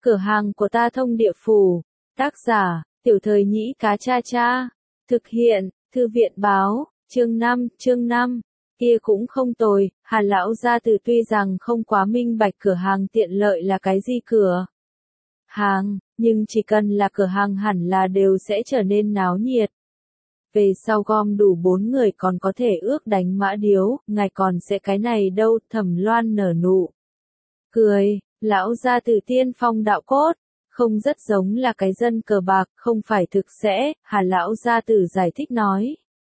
Cửa hàng của ta thông địa phủ. Tác giả, Tiểu Thời Nhĩ Cá Cha Cha. Thực hiện, Thư viện báo, chương 5. Kia cũng không tồi, Hà lão gia tử tuy rằng không quá minh bạch cửa hàng tiện lợi là cái gì cửa hàng, nhưng chỉ cần là cửa hàng hẳn là đều sẽ trở nên náo nhiệt. Về sau gom đủ 4 người còn có thể ước đánh mã điếu, ngài còn sẽ cái này đâu, Thẩm Loan nở nụ cười, lão gia tử tiên phong đạo cốt, không rất giống là cái dân cờ bạc, không phải thực sẽ, Hà lão gia tử giải thích nói.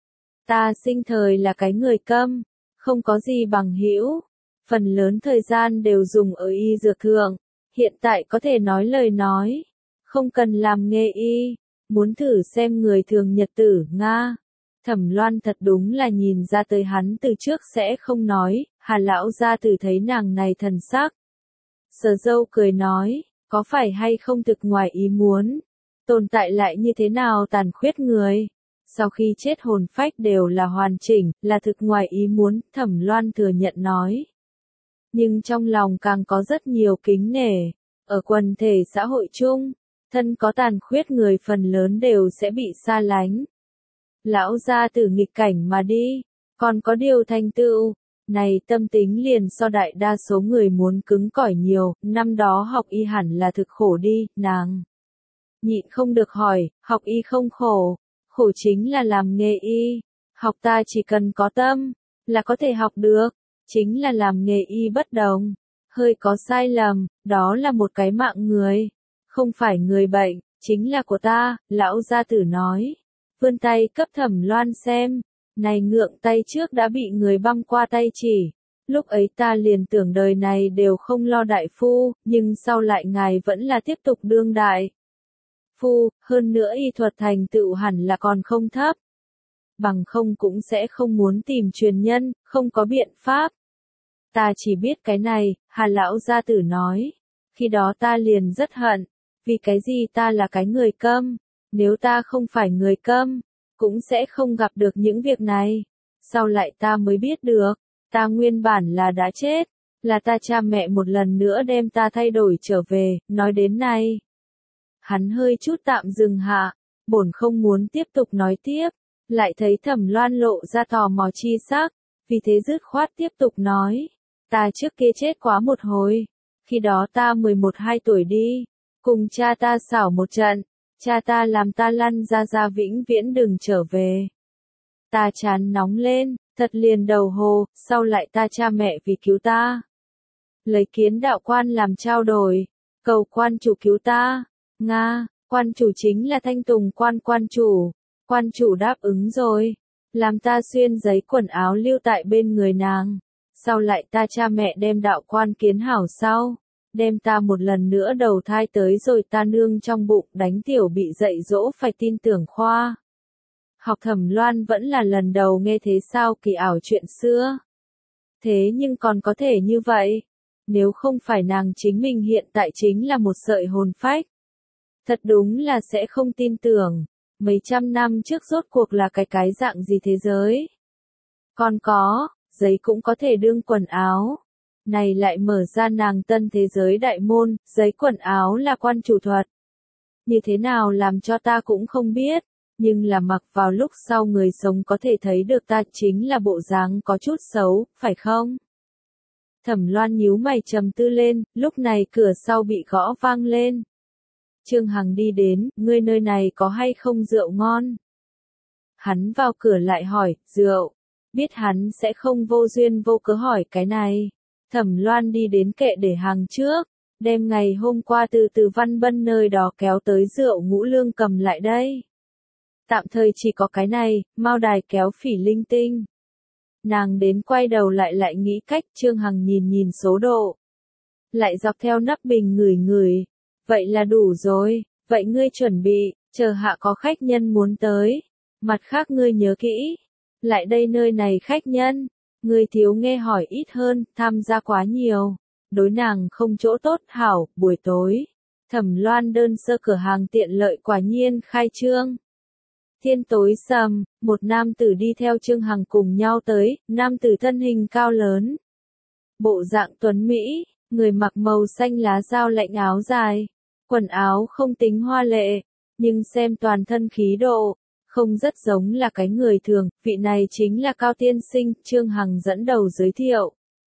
Ta sinh thời là cái người câm, không có gì bằng hữu, phần lớn thời gian đều dùng ở y dược thượng, hiện tại có thể nói lời nói, không cần làm nghề y, muốn thử xem người thường nhật tử, Nga. Thẩm Loan thật đúng là nhìn ra tới hắn từ trước sẽ không nói, Hà lão gia tử thấy nàng này thần sắc. Sờ dâu cười nói, có phải hay không thực ngoài ý muốn, tồn tại lại như thế nào tàn khuyết người. Sau khi chết hồn phách đều là hoàn chỉnh, là thực ngoài ý muốn, Thẩm Loan thừa nhận nói. Nhưng trong lòng càng có rất nhiều kính nể, ở quần thể xã hội chung, thân có tàn khuyết người phần lớn đều sẽ bị xa lánh. Lão gia tử nghịch cảnh mà đi, còn có điều thành tựu, này tâm tính liền so đại đa số người muốn cứng cỏi nhiều, năm đó học y hẳn là thực khổ đi, nàng. Nhịn không được hỏi, học y không khổ. Khổ chính là làm nghề y, học ta chỉ cần có tâm, là có thể học được, chính là làm nghề y bất đồng, hơi có sai lầm, đó là một cái mạng người, không phải người bệnh, chính là của ta, lão gia tử nói, vươn tay cấp Thẩm Loan xem, này ngượng tay trước đã bị người băm qua tay chỉ, lúc ấy ta liền tưởng đời này đều không lo đại phu, nhưng sau lại ngài vẫn là tiếp tục đương đại. Phu, hơn nữa y thuật thành tựu hẳn là còn không thấp. Bằng không cũng sẽ không muốn tìm truyền nhân, không có biện pháp. Ta chỉ biết cái này, Hà lão gia tử nói. Khi đó ta liền rất hận, vì cái gì ta là cái người câm, nếu ta không phải người câm, cũng sẽ không gặp được những việc này. Sau lại ta mới biết được, ta nguyên bản là đã chết, là ta cha mẹ một lần nữa đem ta thay đổi trở về, nói đến này. Hắn hơi chút tạm dừng hạ, bổn không muốn tiếp tục nói tiếp, lại thấy Thẩm Loan lộ ra tò mò chi sắc, vì thế dứt khoát tiếp tục nói, ta trước kia chết quá một hồi, khi đó ta 11-12 tuổi đi, cùng cha ta xảo một trận, cha ta làm ta lăn ra vĩnh viễn đừng trở về. Ta chán nóng lên, thật liền đầu hồ, sau lại ta cha mẹ vì cứu ta, lấy kiến đạo quan làm trao đổi, cầu quan chủ cứu ta. Nga, quan chủ chính là Thanh Tùng quan chủ đáp ứng rồi, làm ta xuyên giấy quần áo lưu tại bên người nàng, sau lại ta cha mẹ đem đạo quan kiến hảo sau, đem ta một lần nữa đầu thai tới rồi ta nương trong bụng đánh tiểu bị dạy dỗ phải tin tưởng khoa. Học Thẩm Loan vẫn là lần đầu nghe thế sao kỳ ảo chuyện xưa. Thế nhưng còn có thể như vậy, nếu không phải nàng chính mình hiện tại chính là một sợi hồn phách. Thật đúng là sẽ không tin tưởng, mấy trăm năm trước rốt cuộc là cái dạng gì thế giới. Còn có, giấy cũng có thể đương quần áo. Này lại mở ra nàng tân thế giới đại môn, giấy quần áo là quan chủ thuật. Như thế nào làm cho ta cũng không biết, nhưng là mặc vào lúc sau người sống có thể thấy được ta chính là bộ dáng có chút xấu, phải không? Thẩm Loan nhíu mày trầm tư lên, lúc này cửa sau bị gõ vang lên. Trương Hằng đi đến, ngươi nơi này có hay không rượu ngon? Hắn vào cửa lại hỏi, rượu. Biết hắn sẽ không vô duyên vô cớ hỏi cái này. Thẩm Loan đi đến kệ để hàng trước, đem ngày hôm qua từ Văn Bân nơi đó kéo tới rượu ngũ lương cầm lại đây. Tạm thời chỉ có cái này, Mao Đài kéo phỉ linh tinh. Nàng đến quay đầu lại nghĩ cách, Trương Hằng nhìn số độ. Lại dọc theo nắp bình ngửi. Vậy là đủ rồi, vậy ngươi chuẩn bị, chờ hạ có khách nhân muốn tới. Mặt khác ngươi nhớ kỹ, lại đây nơi này khách nhân, ngươi thiếu nghe hỏi ít hơn, tham gia quá nhiều, đối nàng không chỗ tốt hảo, buổi tối. Thẩm Loan đơn sơ cửa hàng tiện lợi quả nhiên khai trương. Thiên tối sầm, một nam tử đi theo Trương Hằng cùng nhau tới, nam tử thân hình cao lớn. Bộ dạng tuấn Mỹ, người mặc màu xanh lá dao lạnh áo dài, Quần áo không tính hoa lệ, nhưng xem toàn thân khí độ, không rất giống là cái người thường, vị này chính là Cao tiên sinh, Trương Hằng dẫn đầu giới thiệu.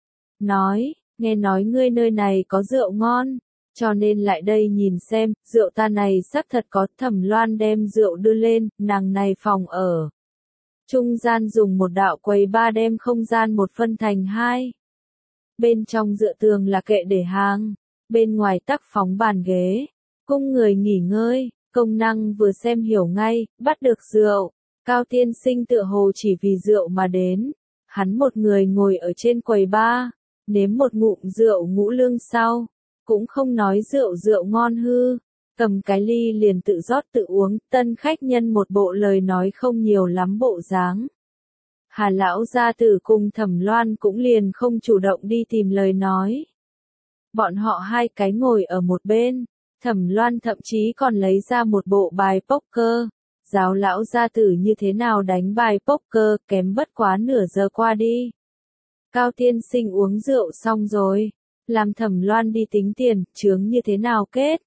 Nói, nghe nói ngươi nơi này có rượu ngon, cho nên lại đây nhìn xem, rượu ta này xác thật có. Thẩm Loan đem rượu đưa lên, nàng này phòng ở. Trung gian dùng một đạo quầy ba đem không gian một phân thành hai. Bên trong dựa tường là kệ để hàng, bên ngoài tắc phóng bàn ghế, cung người nghỉ ngơi, công năng vừa xem hiểu ngay, bắt được rượu. Cao tiên sinh tựa hồ chỉ vì rượu mà đến, hắn một người ngồi ở trên quầy ba, nếm một ngụm rượu ngũ lương sau, cũng không nói rượu ngon hư, cầm cái ly liền tự rót tự uống. Tân khách nhân một bộ lời nói không nhiều lắm bộ dáng. Hà lão gia tử cùng Thẩm Loan cũng liền không chủ động đi tìm lời nói. Bọn họ hai cái ngồi ở một bên, Thẩm Loan thậm chí còn lấy ra một bộ bài poker. Giáo lão gia tử như thế nào đánh bài poker, kém bất quá nửa giờ qua đi. Cao tiên sinh uống rượu xong rồi, làm Thẩm Loan đi tính tiền, chướng như thế nào kết.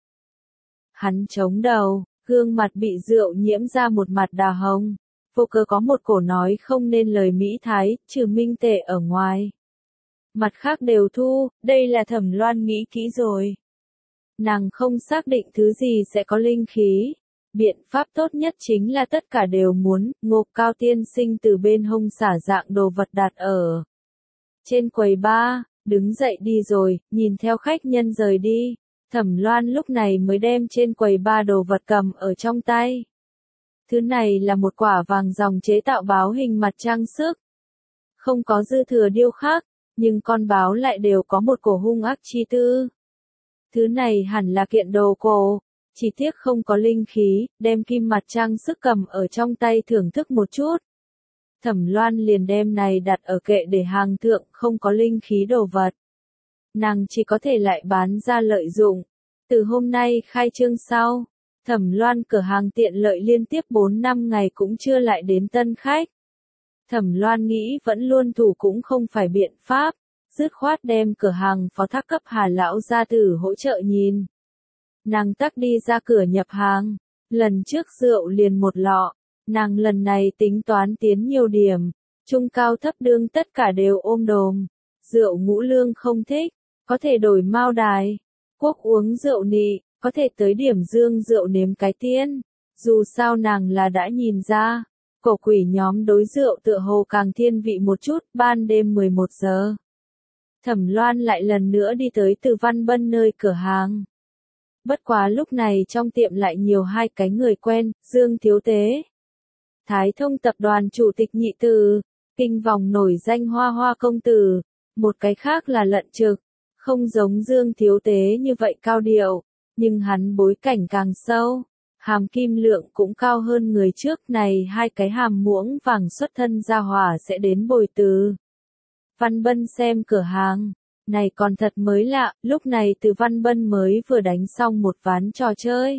Hắn chống đầu, gương mặt bị rượu nhiễm ra một mặt đà hồng. Vô cớ có một cổ nói không nên lời mỹ thái, trừ minh tệ ở ngoài. Mặt khác đều thu, đây là Thẩm Loan nghĩ kỹ rồi. Nàng không xác định thứ gì sẽ có linh khí. Biện pháp tốt nhất chính là tất cả đều muốn. Ngộ Cao tiên sinh từ bên hông xả dạng đồ vật đặt ở trên quầy ba, đứng dậy đi rồi, nhìn theo khách nhân rời đi. Thẩm Loan lúc này mới đem trên quầy ba đồ vật cầm ở trong tay. Thứ này là một quả vàng ròng chế tạo báo hình mặt trang sức. Không có dư thừa điêu khắc, nhưng con báo lại đều có một cổ hung ác chi tư. Thứ này hẳn là kiện đồ cổ, chỉ tiếc không có linh khí, đem kim mặt trang sức cầm ở trong tay thưởng thức một chút. Thẩm Loan liền đem này đặt ở kệ để hàng thượng, không có linh khí đồ vật. Nàng chỉ có thể lại bán ra lợi dụng. Từ hôm nay khai trương sau, Thẩm Loan cửa hàng tiện lợi liên tiếp 4 năm ngày cũng chưa lại đến tân khách. Thẩm Loan nghĩ vẫn luôn thủ cũng không phải biện pháp, dứt khoát đem cửa hàng phó thác cấp Hà lão gia tử hỗ trợ nhìn. Nàng tắc đi ra cửa nhập hàng, lần trước rượu liền một lọ, nàng lần này tính toán tiến nhiều điểm, trung cao thấp đương tất cả đều ôm đồm. Rượu ngũ lương không thích, có thể đổi mao đài. Quốc uống rượu nị, có thể tới điểm dương rượu nếm cái tiên. Dù sao nàng là đã nhìn ra, cổ quỷ nhóm đối rượu tựa hồ càng thiên vị một chút. Ban đêm 11 giờ, Thẩm Loan lại lần nữa đi tới Từ Văn Bân nơi cửa hàng. Bất quá lúc này trong tiệm lại nhiều hai cái người quen, Dương Thiếu Tế, Thái Thông tập đoàn chủ tịch Nhị Từ, kinh vòng nổi danh Hoa Hoa công tử, một cái khác là Lận Trực, không giống Dương Thiếu Tế như vậy cao điệu, nhưng hắn bối cảnh càng sâu, hàm kim lượng cũng cao hơn người trước. Này hai cái hàm muỗng vàng xuất thân gia hỏa sẽ đến bồi Từ Văn Bân xem cửa hàng. Này còn thật mới lạ, lúc này Từ Văn Bân mới vừa đánh xong một ván trò chơi.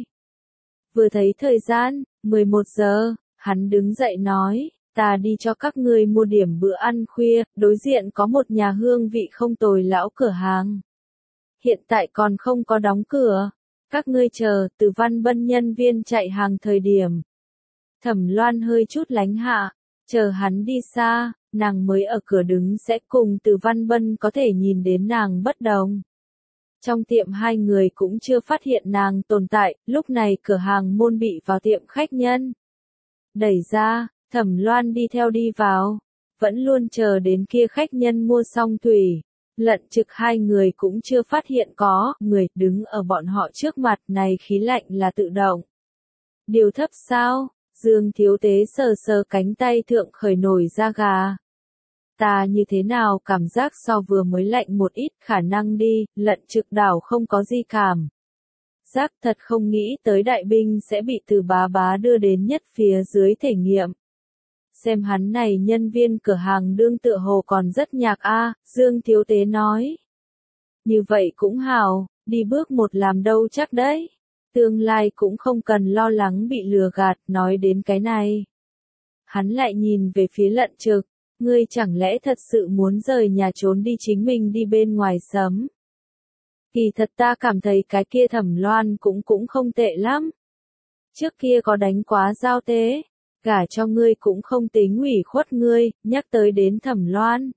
Vừa thấy thời gian, 11 giờ, hắn đứng dậy nói, ta đi cho các ngươi mua điểm bữa ăn khuya, đối diện có một nhà hương vị không tồi lão cửa hàng. Hiện tại còn không có đóng cửa, các ngươi chờ. Từ Văn Bân nhân viên chạy hàng thời điểm. Thẩm Loan hơi chút lánh hạ, chờ hắn đi xa, nàng mới ở cửa đứng sẽ cùng Từ Văn Bân có thể nhìn đến nàng bất đồng. Trong tiệm hai người cũng chưa phát hiện nàng tồn tại, lúc này cửa hàng môn bị vào tiệm khách nhân đẩy ra, Thẩm Loan đi theo đi vào, vẫn luôn chờ đến kia khách nhân mua xong thủy. Lận Trực hai người cũng chưa phát hiện có người đứng ở bọn họ trước mặt. Này khí lạnh là tự động điều thấp sao? Dương Thiếu Tế sờ sờ cánh tay thượng khởi nổi da gà. Ta như thế nào cảm giác so vừa mới lạnh một ít, khả năng đi. Lận Trực đảo không có gì cảm giác, thật không nghĩ tới đại binh sẽ bị Từ bá bá đưa đến nhất phía dưới thể nghiệm. Xem hắn này nhân viên cửa hàng đương tựa hồ còn rất nhạc a. Dương Thiếu Tế nói. Như vậy cũng hào, đi bước một làm đâu chắc đấy. Tương lai cũng không cần lo lắng bị lừa gạt. Nói đến cái này, hắn lại nhìn về phía Lận Trực, ngươi chẳng lẽ thật sự muốn rời nhà trốn đi chính mình đi bên ngoài sấm? Kỳ thật ta cảm thấy cái kia Thẩm Loan cũng không tệ lắm. Trước kia có đánh quá giao tế, gả cho ngươi cũng không tính ủy khuất ngươi, nhắc tới đến Thẩm Loan.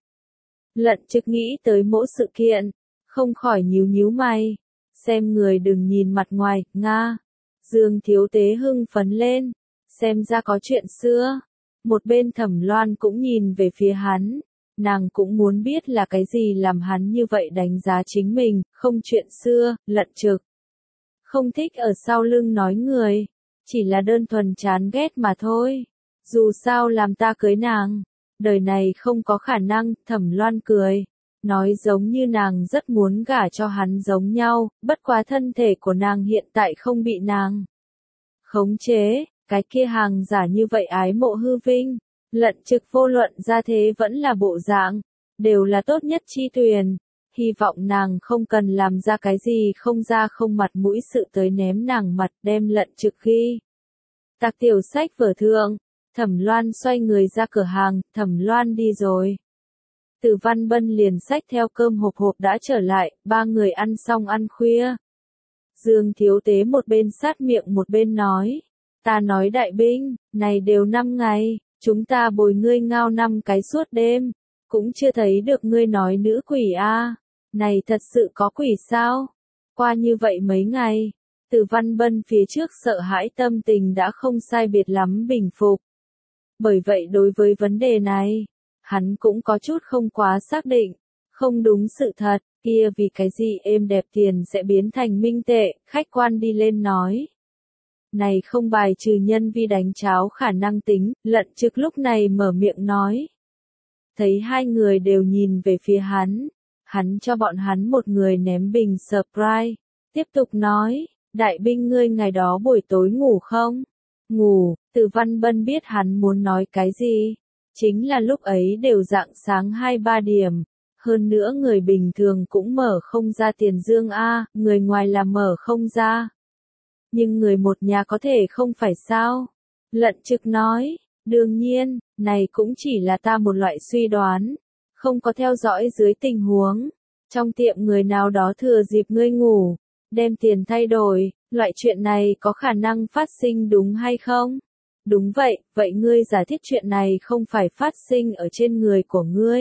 Lận Trực nghĩ tới mỗi sự kiện, không khỏi nhíu nhíu mày. Xem người đừng nhìn mặt ngoài, nga. Dương Thiếu Tế hưng phấn lên, xem ra có chuyện xưa. Một bên Thẩm Loan cũng nhìn về phía hắn, nàng cũng muốn biết là cái gì làm hắn như vậy đánh giá chính mình, không chuyện xưa, Lận Trực. Không thích ở sau lưng nói người, chỉ là đơn thuần chán ghét mà thôi. Dù sao làm ta cưới nàng, đời này không có khả năng, Thẩm Loan cười. Nói giống như nàng rất muốn gả cho hắn giống nhau, bất quá thân thể của nàng hiện tại không bị nàng khống chế, cái kia hàng giả như vậy ái mộ hư vinh. Lận Trực vô luận ra thế vẫn là bộ dạng, đều là tốt nhất chi tuyền. Hy vọng nàng không cần làm ra cái gì không ra không mặt mũi sự tới ném nàng mặt đem Lận Trực ghi. Tạc tiểu sách vở thượng, Thẩm Loan xoay người ra cửa hàng, Thẩm Loan đi rồi. Từ Văn Bân liền xách theo cơm hộp hộp đã trở lại, ba người ăn xong ăn khuya. Dương Thiếu Tế một bên sát miệng một bên nói, ta nói đại binh, này đều 5 ngày, chúng ta bồi ngươi ngao 5 cái suốt đêm, cũng chưa thấy được ngươi nói nữ quỷ a, này thật sự có quỷ sao? Qua như vậy mấy ngày, Từ Văn Bân phía trước sợ hãi tâm tình đã không sai biệt lắm bình phục. Bởi vậy đối với vấn đề này, hắn cũng có chút không quá xác định, không đúng sự thật, kia vì cái gì êm đẹp tiền sẽ biến thành minh tệ, khách quan đi lên nói. Này không bài trừ nhân vi đánh cháo khả năng tính, Lận Trực lúc này mở miệng nói. Thấy hai người đều nhìn về phía hắn cho bọn hắn một người ném bình surprise, tiếp tục nói, đại binh ngươi ngày đó buổi tối ngủ không? Ngủ, Từ Văn Bân biết hắn muốn nói cái gì. Chính là lúc ấy đều rạng sáng 2-3 điểm. Hơn nữa người bình thường cũng mở không ra tiền dương A, người ngoài là mở không ra. Nhưng người một nhà có thể không phải sao? Lận Trực nói, đương nhiên, này cũng chỉ là ta một loại suy đoán. Không có theo dõi dưới tình huống. Trong tiệm người nào đó thừa dịp ngươi ngủ, đem tiền thay đổi, loại chuyện này có khả năng phát sinh đúng hay không? Đúng vậy, vậy ngươi giả thiết chuyện này không phải phát sinh ở trên người của ngươi,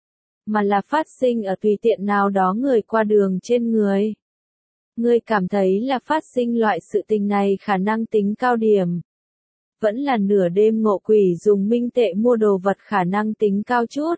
mà là phát sinh ở tùy tiện nào đó người qua đường trên người. Ngươi cảm thấy là phát sinh loại sự tình này khả năng tính cao điểm. Vẫn là nửa đêm ngộ quỷ dùng minh tệ mua đồ vật khả năng tính cao chút.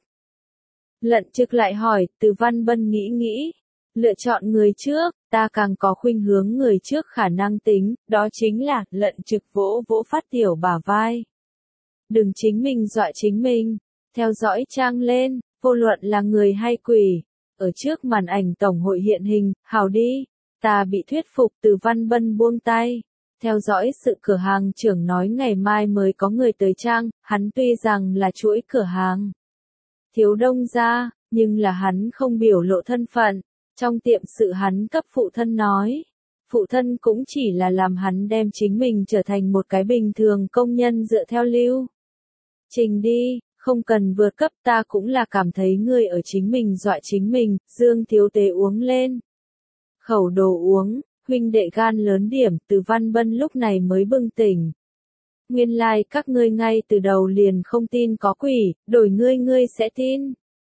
Lận Trực lại hỏi, Từ Văn Bân nghĩ, lựa chọn người trước, ta càng có khuynh hướng người trước khả năng tính, đó chính là, Lận Trực vỗ vỗ Phát Tiểu bả vai. Đừng chính mình dọa chính mình, theo dõi trang lên, vô luận là người hay quỷ, ở trước màn ảnh tổng hội hiện hình, hào đi, ta bị thuyết phục. Từ Văn Bân buông tay, theo dõi sự cửa hàng trưởng nói ngày mai mới có người tới trang, hắn tuy rằng là chuỗi cửa hàng thiếu đông gia, nhưng là hắn không biểu lộ thân phận. Trong tiệm sự hắn cấp phụ thân nói, phụ thân cũng chỉ là làm hắn đem chính mình trở thành một cái bình thường công nhân dựa theo lưu trình đi, không cần vượt cấp. Ta cũng là cảm thấy ngươi ở chính mình dọa chính mình. Dương Thiếu Tế uống lên khẩu đồ uống, huynh đệ gan lớn điểm. Từ Văn Bân lúc này mới bừng tỉnh. Nguyên lai các ngươi ngay từ đầu liền không tin có quỷ, đổi ngươi sẽ tin.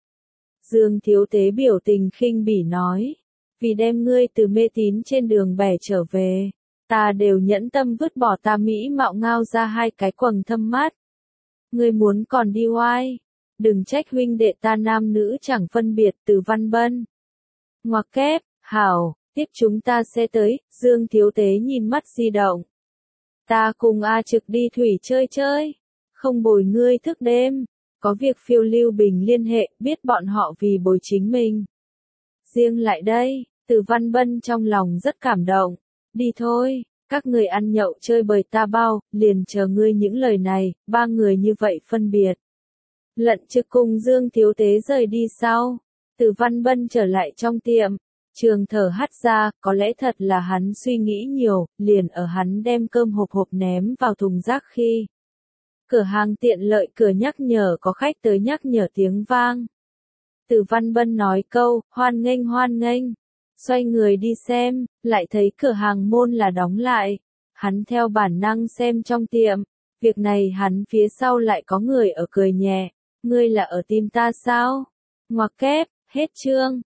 Dương Thiếu Tế biểu tình khinh bỉ nói, vì đem ngươi từ mê tín trên đường bẻ trở về, ta đều nhẫn tâm vứt bỏ ta mỹ mạo ngao ra 2 cái quầng thâm mắt. Ngươi muốn còn đi oai, đừng trách huynh đệ ta nam nữ chẳng phân biệt. Từ Văn Bân ngoặc kép, hảo, tiếp chúng ta sẽ tới. Dương Thiếu Tế nhìn mắt di động. Ta cùng A Trực đi thủy chơi, không bồi ngươi thức đêm. Có việc phiêu lưu bình liên hệ, biết bọn họ vì bồi chính mình. Riêng lại đây, Từ Văn Bân trong lòng rất cảm động. Đi thôi, các người ăn nhậu chơi bời ta bao, liền chờ ngươi những lời này. 3 người như vậy phân biệt. Lận Trực cùng Dương Thiếu Tế rời đi sau. Từ Văn Bân trở lại trong tiệm. Trường thở hắt ra, có lẽ thật là hắn suy nghĩ nhiều, liền ở hắn đem cơm hộp hộp ném vào thùng rác khi. Cửa hàng tiện lợi cửa nhắc nhở có khách tới nhắc nhở tiếng vang. Từ Văn Bân nói câu, hoan nghênh. Xoay người đi xem, lại thấy cửa hàng môn là đóng lại. Hắn theo bản năng xem trong tiệm. Việc này hắn phía sau lại có người ở cười nhẹ. Ngươi là ở tìm ta sao? Ngoặc kép, hết chương.